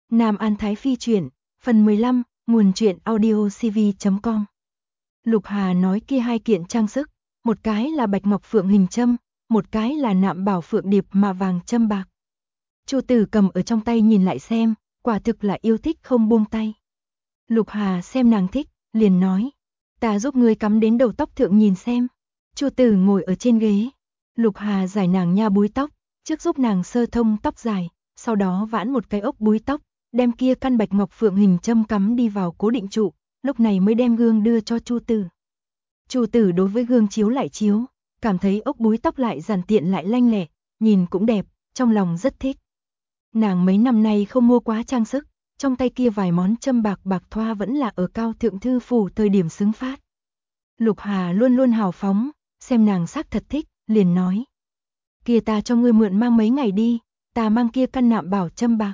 Nam An Thái Phi truyện, phần 15, nguồn truyện audiocv.com. Lục Hà nói kia hai kiện trang sức, một cái là bạch ngọc phượng hình châm, một cái là nạm bảo phượng điệp mà vàng châm bạc. Chu Tử cầm ở trong tay nhìn lại xem, quả thực là yêu thích không buông tay. Lục Hà xem nàng thích, liền nói, ta giúp ngươi cắm đến đầu tóc thượng nhìn xem. Chu Tử ngồi ở trên ghế, Lục Hà giải nàng nha búi tóc, trước giúp nàng sơ thông tóc dài, sau đó vãn một cái ốc búi tóc, đem kia căn bạch ngọc phượng hình châm cắm đi vào cố định trụ, lúc này mới đem gương đưa cho Chu Tử. Chu Tử đối với gương chiếu lại chiếu, cảm thấy ốc búi tóc lại giản tiện lại lanh lẹ, nhìn cũng đẹp, trong lòng rất thích. Nàng mấy năm nay không mua quá trang sức, trong tay kia vài món châm bạc bạc thoa vẫn là ở cao thượng thư phủ thời điểm xứng phát. Lục Hà luôn luôn hào phóng, xem nàng sắc thật thích, liền nói. Kia ta cho ngươi mượn mang mấy ngày đi, ta mang kia căn nạm bảo châm bạc.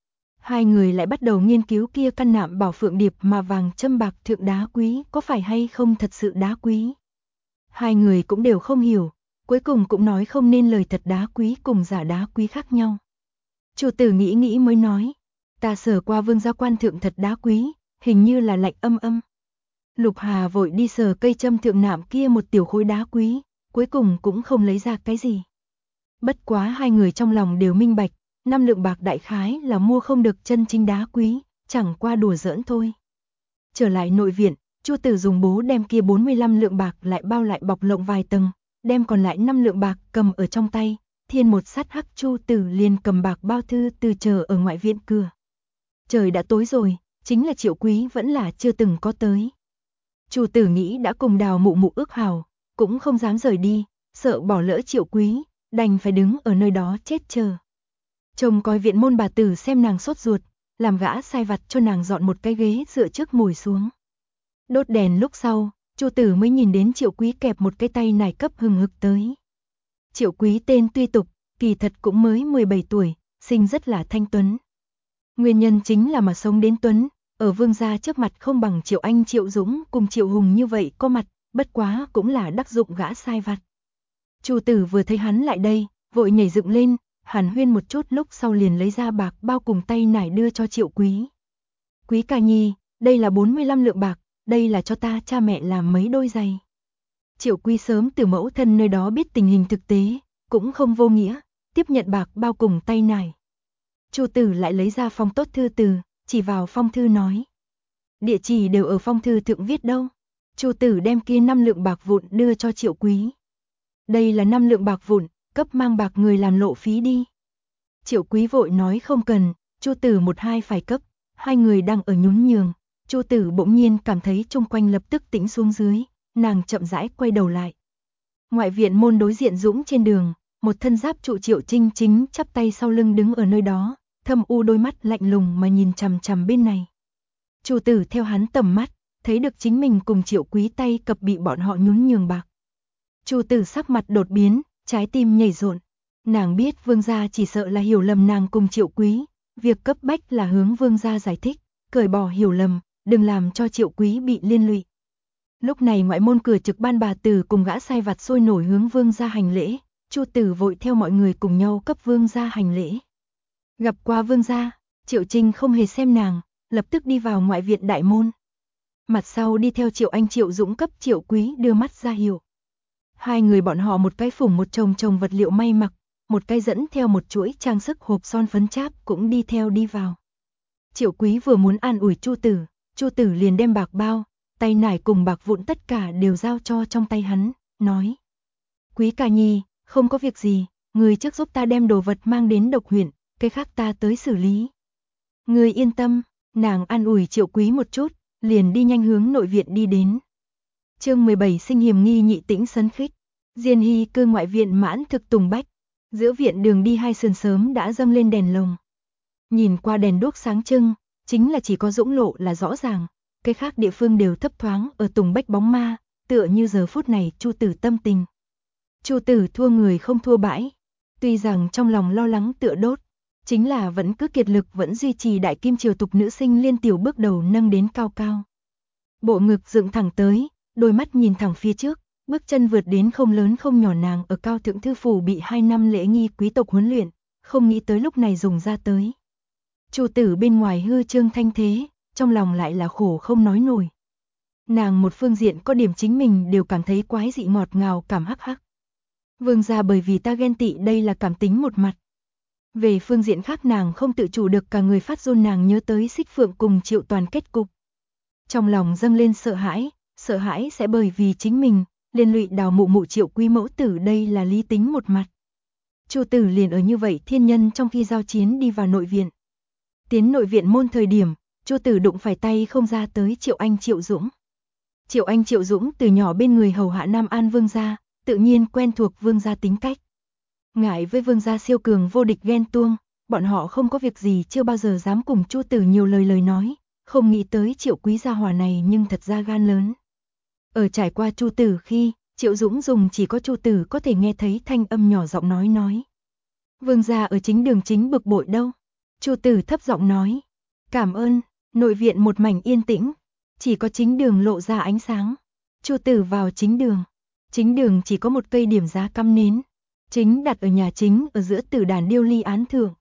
Hai người lại bắt đầu nghiên cứu kia căn nạm bảo phượng điệp mà vàng châm bạc thượng đá quý có phải hay không thật sự đá quý. Hai người cũng đều không hiểu, cuối cùng cũng nói không nên lời thật đá quý cùng giả đá quý khác nhau. Chu Tử nghĩ nghĩ mới nói, ta sờ qua vương gia quan thượng thật đá quý, hình như là lạnh âm âm. Lục Hà vội đi sờ cây châm thượng nạm kia một tiểu khối đá quý, cuối cùng cũng không lấy ra cái gì. Bất quá hai người trong lòng đều minh bạch, 5 lượng bạc đại khái là mua không được chân chính đá quý, chẳng qua đùa giỡn thôi. Trở lại nội viện, Chu Tử dùng bố đem kia 45 lượng bạc lại bao lại bọc lộng vài tầng, đem còn lại 5 lượng bạc cầm ở trong tay, thiên một sát hắc Chu Tử liền cầm bạc bao thư từ chờ ở ngoại viện cửa. Trời đã tối rồi, chính là Triệu Quý vẫn là chưa từng có tới. Chu Tử nghĩ đã cùng Đào mụ mụ ước hảo, cũng không dám rời đi, sợ bỏ lỡ Triệu Quý, đành phải đứng ở nơi đó chết chờ. Chồng coi viện môn bà tử xem nàng sốt ruột, làm gã sai vặt cho nàng dọn một cái ghế dựa trước ngồi xuống. Đốt đèn lúc sau, Chu Tử mới nhìn đến Triệu Quý kẹp một cái tay nải cấp hừng hực tới. Triệu Quý tên tuy tục, kỳ thật cũng mới 17 tuổi, sinh rất là thanh tuấn. Nguyên nhân chính là mà sống đến tuấn, ở vương gia trước mặt không bằng Triệu Anh Triệu Dũng cùng Triệu Hùng như vậy có mặt, bất quá cũng là đắc dụng gã sai vặt. Chu Tử vừa thấy hắn lại đây, vội nhảy dựng lên, hàn huyên một chút lúc sau liền lấy ra bạc bao cùng tay nải đưa cho Triệu Quý. Quý ca nhi, đây là 45 lượng bạc, đây là cho ta cha mẹ làm mấy đôi giày. Triệu Quý sớm từ mẫu thân nơi đó biết tình hình thực tế, cũng không vô nghĩa, tiếp nhận bạc bao cùng tay nải. Chu Tử lại lấy ra phong tốt thư từ, chỉ vào phong thư nói. Địa chỉ đều ở phong thư thượng viết đâu. Chu Tử đem kia 5 lượng bạc vụn đưa cho Triệu Quý. Đây là 5 lượng bạc vụn, cấp mang bạc người làm lộ phí đi. Triệu Quý vội nói không cần, Chu Tử một hai phải cấp, hai người đang ở nhún nhường. Chu Tử bỗng nhiên cảm thấy chung quanh lập tức tĩnh xuống dưới, nàng chậm rãi quay đầu lại. Ngoại viện môn đối diện Dũng trên đường, một thân giáp trụ Triệu Trinh chính chắp tay sau lưng đứng ở nơi đó, thâm u đôi mắt lạnh lùng mà nhìn chằm chằm bên này. Chu Tử theo hắn tầm mắt, thấy được chính mình cùng Triệu Quý tay cập bị bọn họ nhún nhường bạc. Chu Tử sắc mặt đột biến, trái tim nhảy rộn. Nàng biết vương gia chỉ sợ là hiểu lầm nàng cùng Triệu Quý, việc cấp bách là hướng vương gia giải thích, cởi bỏ hiểu lầm, đừng làm cho Triệu Quý bị liên lụy. Lúc này ngoại môn cửa trực ban bà tử cùng gã sai vặt sôi nổi hướng vương gia hành lễ, Chu Tử vội theo mọi người cùng nhau cấp vương gia hành lễ. Gặp qua vương gia, Triệu Trinh không hề xem nàng, lập tức đi vào ngoại viện đại môn. Mặt sau đi theo Triệu Anh Triệu Dũng cấp Triệu Quý đưa mắt ra hiệu. Hai người bọn họ một cái phủng một chồng vật liệu may mặc, một cái dẫn theo một chuỗi trang sức hộp son phấn cháp cũng đi theo đi vào. Triệu Quý vừa muốn an ủi Chu Tử liền đem bạc bao, tay nải cùng bạc vụn tất cả đều giao cho trong tay hắn, nói. Quý ca nhi, không có việc gì, người trước giúp ta đem đồ vật mang đến Độc huyện, cái khác ta tới xử lý. Người yên tâm, nàng an ủi Triệu Quý một chút, liền đi nhanh hướng nội viện đi đến. Chương 17 sinh hiểm nghi nhị tĩnh sấn khích, Diên Hy cư ngoại viện mãn thực tùng bách, giữa viện đường đi hai sườn sớm đã dâng lên đèn lồng. Nhìn qua đèn đuốc sáng trưng, chính là chỉ có Dũng lộ là rõ ràng, cái khác địa phương đều thấp thoáng ở tùng bách bóng ma, tựa như giờ phút này Chu Tử tâm tình. Chu Tử thua người không thua bãi, tuy rằng trong lòng lo lắng tựa đốt, chính là vẫn cứ kiệt lực vẫn duy trì đại kim triều tục nữ sinh liên tiểu bước đầu nâng đến cao cao. Bộ ngực dựng thẳng tới, đôi mắt nhìn thẳng phía trước, bước chân vượt đến không lớn không nhỏ nàng ở cao thượng thư phủ bị 2 năm lễ nghi quý tộc huấn luyện, không nghĩ tới lúc này dùng ra tới. Chu Tử bên ngoài hư trương thanh thế, trong lòng lại là khổ không nói nổi. Nàng một phương diện có điểm chính mình đều cảm thấy quái dị ngọt ngào cảm hắc hắc. Vương gia bởi vì ta ghen tị đây là cảm tính một mặt. Về phương diện khác nàng không tự chủ được cả người phát run, nàng nhớ tới Xích Phượng cùng Triệu Toàn kết cục. Trong lòng dâng lên sợ hãi sẽ bởi vì chính mình, liên lụy Đào Mụ Mụ Triệu Quý mẫu tử, đây là lý tính một mặt. Chu Tử liền ở như vậy thiên nhân trong khi giao chiến đi vào nội viện. Tiến nội viện môn thời điểm, Chu Tử đụng phải tay không ra tới Triệu Anh Triệu Dũng. Triệu Anh Triệu Dũng từ nhỏ bên người hầu hạ Nam An vương gia, tự nhiên quen thuộc vương gia tính cách. Ngại với vương gia siêu cường vô địch ghen tuông, bọn họ không có việc gì chưa bao giờ dám cùng Chu Tử nhiều lời nói, không nghĩ tới Triệu Quý gia hỏa này nhưng thật ra gan lớn. Ở trải qua Chu Tử khi, Triệu Dũng dùng chỉ có Chu Tử có thể nghe thấy thanh âm nhỏ giọng nói. Vương gia ở chính đường chính bực bội đâu? Chu Tử thấp giọng nói. Cảm ơn. Nội viện một mảnh yên tĩnh, chỉ có chính đường lộ ra ánh sáng. Chu Tử vào chính đường. Chính đường chỉ có một cây điểm giá cắm nến, chính đặt ở nhà chính ở giữa tử đàn điêu ly án thượng.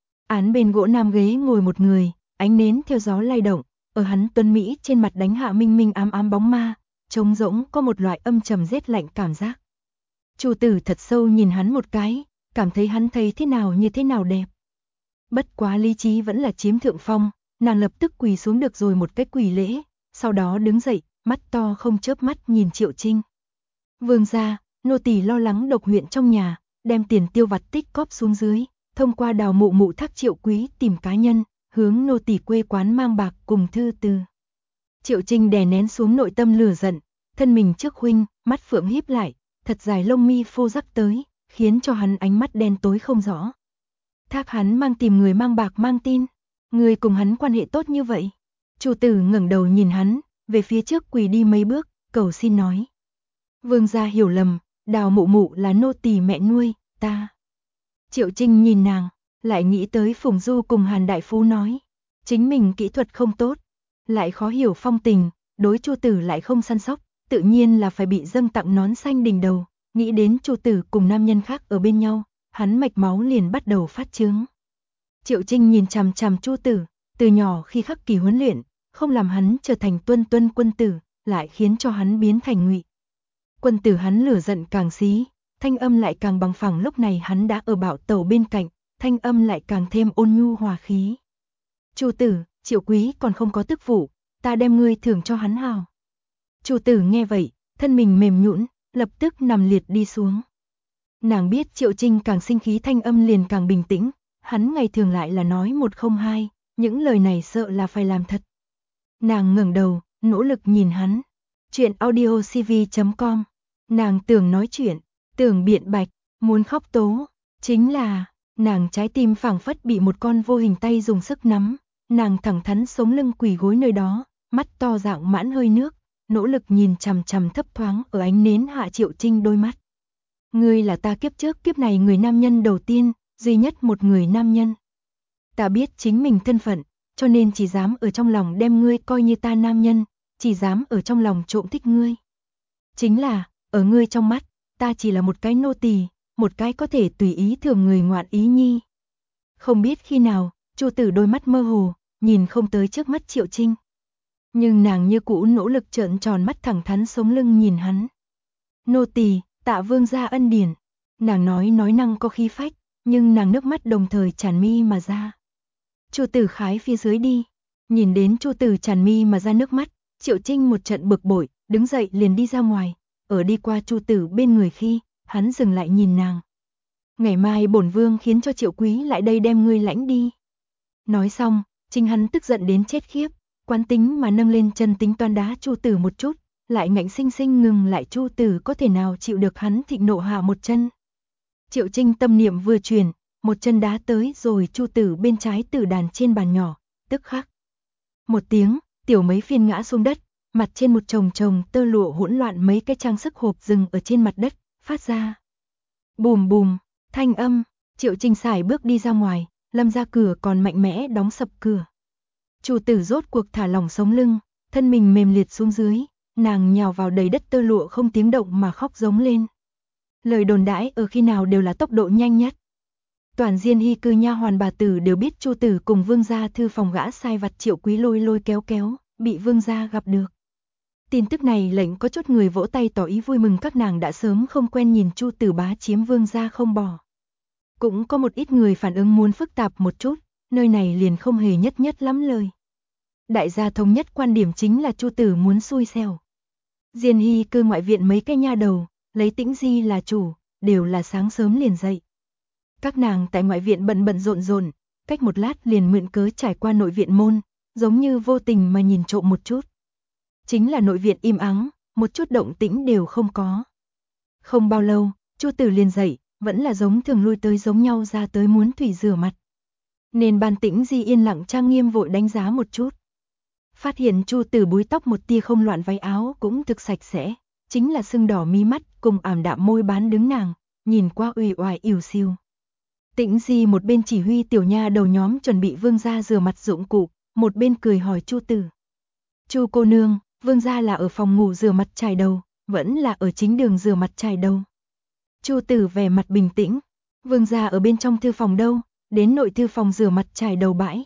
Án bên gỗ nam ghế ngồi một người, ánh nến theo gió lay động, ở hắn tuấn mỹ trên mặt đánh hạ minh minh ám ám bóng ma, trống rỗng có một loại âm trầm rét lạnh cảm giác. Chu Tử thật sâu nhìn hắn một cái, cảm thấy hắn thấy thế nào như thế nào đẹp. Bất quá lý trí vẫn là chiếm thượng phong, nàng lập tức quỳ xuống được rồi một cái quỳ lễ, sau đó đứng dậy, mắt to không chớp mắt nhìn Triệu Trinh. Vương gia, nô tỳ lo lắng độc huyện trong nhà, đem tiền tiêu vặt tích cóp xuống dưới, thông qua Đào Mụ Mụ thác Triệu Quý tìm cá nhân, hướng nô tỳ quê quán mang bạc cùng thư từ. Triệu Trinh đè nén xuống nội tâm lửa giận, thân mình trước huynh, mắt phượng híp lại, thật dài lông mi phô rắc tới, khiến cho hắn ánh mắt đen tối không rõ. Thác hắn mang tìm người mang bạc mang tin, người cùng hắn quan hệ tốt như vậy. Chu Tử ngẩng đầu nhìn hắn, về phía trước quỳ đi mấy bước, cầu xin nói. Vương gia hiểu lầm, Đào Mụ Mụ là nô tỳ mẹ nuôi, ta. Triệu Trinh nhìn nàng, lại nghĩ tới Phùng Du cùng Hàn Đại Phú nói. Chính mình kỹ thuật không tốt, lại khó hiểu phong tình, đối Chu Tử lại không săn sóc, tự nhiên là phải bị dâng tặng nón xanh đỉnh đầu. Nghĩ đến Chu Tử cùng nam nhân khác ở bên nhau, hắn mạch máu liền bắt đầu phát chướng. Triệu Trinh nhìn chằm chằm Chu Tử, từ nhỏ khi khắc kỳ huấn luyện, không làm hắn trở thành tuân quân tử, lại khiến cho hắn biến thành ngụy quân tử. Hắn lửa giận càng xí, thanh âm lại càng bằng phẳng. Lúc này hắn đã ở Bảo Tẩu bên cạnh, thanh âm lại càng thêm ôn nhu hòa khí. Chu Tử, Triệu Quý còn không có tức vụ, ta đem ngươi thưởng cho hắn hào. Chu Tử nghe vậy, thân mình mềm nhũn, lập tức nằm liệt đi xuống. Nàng biết Triệu Trinh càng sinh khí thanh âm liền càng bình tĩnh, hắn ngày thường lại là nói một không hai, những lời này sợ là phải làm thật. Nàng ngẩng đầu, nỗ lực nhìn hắn. Chuyện audiocv.com. Nàng tưởng nói chuyện, tưởng biện bạch, muốn khóc tố, chính là nàng trái tim phảng phất bị một con vô hình tay dùng sức nắm, nàng thẳng thắn sống lưng quỳ gối nơi đó, mắt to dạng mãn hơi nước, nỗ lực nhìn chằm chằm thấp thoáng ở ánh nến hạ Triệu Trinh đôi mắt. Ngươi là ta kiếp trước kiếp này người nam nhân đầu tiên, duy nhất một người nam nhân. Ta biết chính mình thân phận, cho nên chỉ dám ở trong lòng đem ngươi coi như ta nam nhân, chỉ dám ở trong lòng trộm thích ngươi. Chính là, ở ngươi trong mắt, ta chỉ là một cái nô tỳ, một cái có thể tùy ý thường người ngoạn ý nhi. Không biết khi nào, Chu Tử đôi mắt mơ hồ, nhìn không tới trước mắt Triệu Trinh. Nhưng nàng như cũ nỗ lực trợn tròn mắt thẳng thắn sống lưng nhìn hắn. Nô tỳ, tạ vương gia ân điển. Nàng nói năng có khí phách, nhưng nàng nước mắt đồng thời tràn mi mà ra. Chu Tử khái phía dưới đi, nhìn đến Chu Tử tràn mi mà ra nước mắt, Triệu Trinh một trận bực bội, đứng dậy liền đi ra ngoài, ở đi qua Chu Tử bên người khi, hắn dừng lại nhìn nàng. Ngày mai bổn vương khiến cho Triệu Quý lại đây đem ngươi lãnh đi. Nói xong, chính hắn tức giận đến chết khiếp, quán tính mà nâng lên chân tính toán đá Chu Tử một chút, lại ngạnh sinh sinh ngừng lại. Chu Tử có thể nào chịu được hắn thịnh nộ hạ một chân. Triệu Trinh tâm niệm vừa chuyển, một chân đá tới rồi Chu Tử bên trái tử đàn trên bàn nhỏ, tức khắc. Một tiếng, tiểu mấy phiên ngã xuống đất, mặt trên một chồng tơ lụa hỗn loạn, mấy cái trang sức hộp dừng ở trên mặt đất, phát ra bùm bùm thanh âm. Triệu Trinh sải bước đi ra ngoài, lâm ra cửa còn mạnh mẽ đóng sập cửa. Chu Tử rốt cuộc thả lỏng sống lưng, thân mình mềm liệt xuống dưới, nàng nhào vào đầy đất tơ lụa không tiếng động mà khóc giống lên. Lời đồn đãi ở khi nào đều là tốc độ nhanh nhất. Toàn Diên Hy cư nha hoàn bà tử đều biết Chu Tử cùng vương gia thư phòng gã sai vặt Triệu Quý lôi lôi kéo kéo, bị vương gia gặp được. Tin tức này lệnh có chút người vỗ tay tỏ ý vui mừng, các nàng đã sớm không quen nhìn Chu Tử bá chiếm vương gia không bỏ. Cũng có một ít người phản ứng muốn phức tạp một chút, nơi này liền không hề nhất nhất lắm lời. Đại gia thống nhất quan điểm chính là Chu Tử muốn xui xẻo. Diên Hy cư ngoại viện mấy cái nha đầu, lấy Tĩnh Di là chủ, đều là sáng sớm liền dậy. Các nàng tại ngoại viện bận bận rộn rộn, cách một lát liền mượn cớ trải qua nội viện môn, giống như vô tình mà nhìn trộm một chút. Chính là nội viện im ắng, một chút động tĩnh đều không có. Không bao lâu, Chu Tử liền dậy, vẫn là giống thường lui tới giống nhau ra tới muốn thủy rửa mặt. Nên ban Tĩnh Di yên lặng trang nghiêm vội đánh giá một chút. Phát hiện Chu Tử búi tóc một tia không loạn, váy áo cũng thực sạch sẽ, chính là sưng đỏ mí mắt cùng ảm đạm môi bán đứng nàng, nhìn qua uể oải ỉu xìu. Tĩnh Di một bên chỉ huy tiểu nha đầu nhóm chuẩn bị vương gia rửa mặt dụng cụ, một bên cười hỏi Chu Tử. Chu cô nương, vương gia là ở phòng ngủ rửa mặt chải đầu, vẫn là ở chính đường rửa mặt chải đầu? Chu Tử vẻ mặt bình tĩnh, vương gia ở bên trong thư phòng đâu, đến nội thư phòng rửa mặt chải đầu bãi.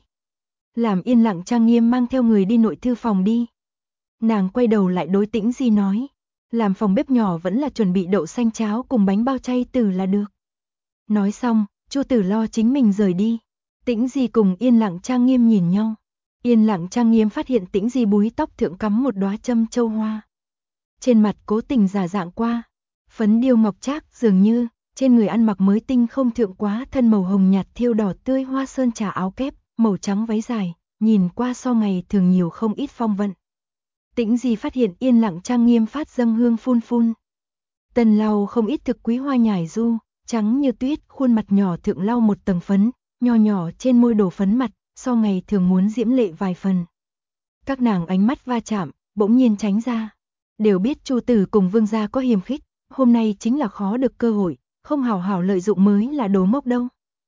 Làm yên lặng trang nghiêm mang theo người đi nội thư phòng đi. Nàng quay đầu lại đối Tĩnh Di nói, làm phòng bếp nhỏ vẫn là chuẩn bị đậu xanh cháo cùng bánh bao chay tử là được. Nói xong, Chu Tử lo chính mình rời đi. Tĩnh Di cùng yên lặng trang nghiêm nhìn nhau. Yên lặng trang nghiêm phát hiện Tĩnh Di búi tóc thượng cắm một đóa châm châu hoa. Trên mặt cố tình giả dạng qua, phấn điêu ngọc trác dường như, trên người ăn mặc mới tinh không thượng quá thân màu hồng nhạt thêu đỏ tươi hoa sơn trà áo kép, màu trắng váy dài, nhìn qua so ngày thường nhiều không ít phong vận. Tĩnh Di phát hiện yên lặng trang nghiêm phát dâng hương phun phun. Tần lau không ít thực quý hoa nhài du, trắng như tuyết, khuôn mặt nhỏ thượng lau một tầng phấn, nho nhỏ trên môi đổ phấn mặt, so ngày thường muốn diễm lệ vài phần. Các nàng ánh mắt va chạm, bỗng nhiên tránh ra. Đều biết Chu Tử cùng vương gia có hiềm khích, hôm nay chính là khó được cơ hội, không hảo hảo lợi dụng mới là đồ mốc đâu.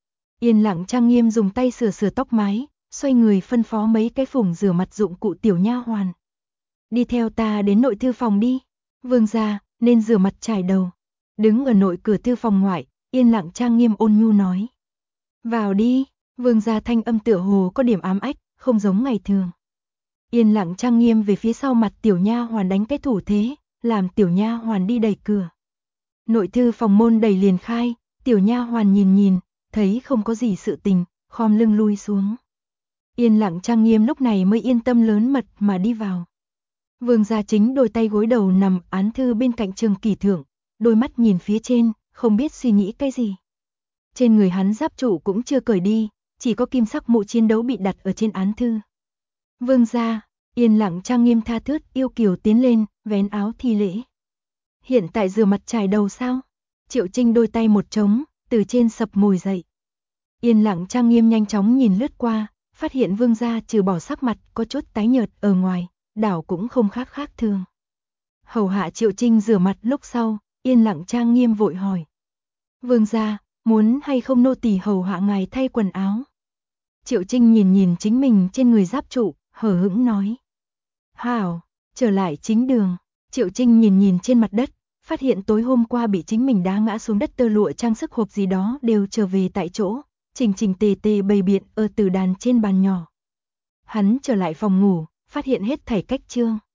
Yên lặng trang nghiêm dùng tay sửa sửa tóc mái, xoay người phân phó mấy cái phủng rửa mặt dụng cụ tiểu nha hoàn. Đi theo ta đến nội thư phòng đi. Vương gia, nên rửa mặt chải đầu. Đứng ở nội cửa thư phòng ngoại, yên lặng trang nghiêm ôn nhu nói. Vào đi, vương gia thanh âm tựa hồ có điểm ám ách, không giống ngày thường. Yên lặng trang nghiêm về phía sau mặt tiểu nha hoàn đánh cái thủ thế, làm tiểu nha hoàn đi đẩy cửa. Nội thư phòng môn đẩy liền khai, tiểu nha hoàn nhìn nhìn, thấy không có gì sự tình, khom lưng lui xuống. Yên lặng trang nghiêm lúc này mới yên tâm lớn mật mà đi vào. Vương gia chính đôi tay gối đầu nằm án thư bên cạnh trường kỷ thượng, đôi mắt nhìn phía trên, không biết suy nghĩ cái gì. Trên người hắn giáp trụ cũng chưa cởi đi, chỉ có kim sắc mũ chiến đấu bị đặt ở trên án thư. Vương gia, yên lặng trang nghiêm tha thướt yêu kiều tiến lên, vén áo thi lễ. Hiện tại rửa mặt chải đầu sao? Triệu Trinh đôi tay một trống, từ trên sập ngồi dậy. Yên lặng trang nghiêm nhanh chóng nhìn lướt qua, phát hiện vương gia trừ bỏ sắc mặt có chút tái nhợt ở ngoài, đảo cũng không khác thường. Hầu hạ Triệu Trinh rửa mặt lúc sau, yên lặng trang nghiêm vội hỏi. Vương gia, muốn hay không nô tỳ hầu hạ ngài thay quần áo? Triệu Trinh nhìn nhìn chính mình trên người giáp trụ, hờ hững nói. Hảo, trở lại chính đường. Triệu Trinh nhìn nhìn trên mặt đất, phát hiện tối hôm qua bị chính mình đá ngã xuống đất tơ lụa trang sức hộp gì đó đều trở về tại chỗ, chỉnh chỉnh tề tề bày biện ở tử đàn trên bàn nhỏ. Hắn trở lại phòng ngủ, phát hiện hết thảy cách trương.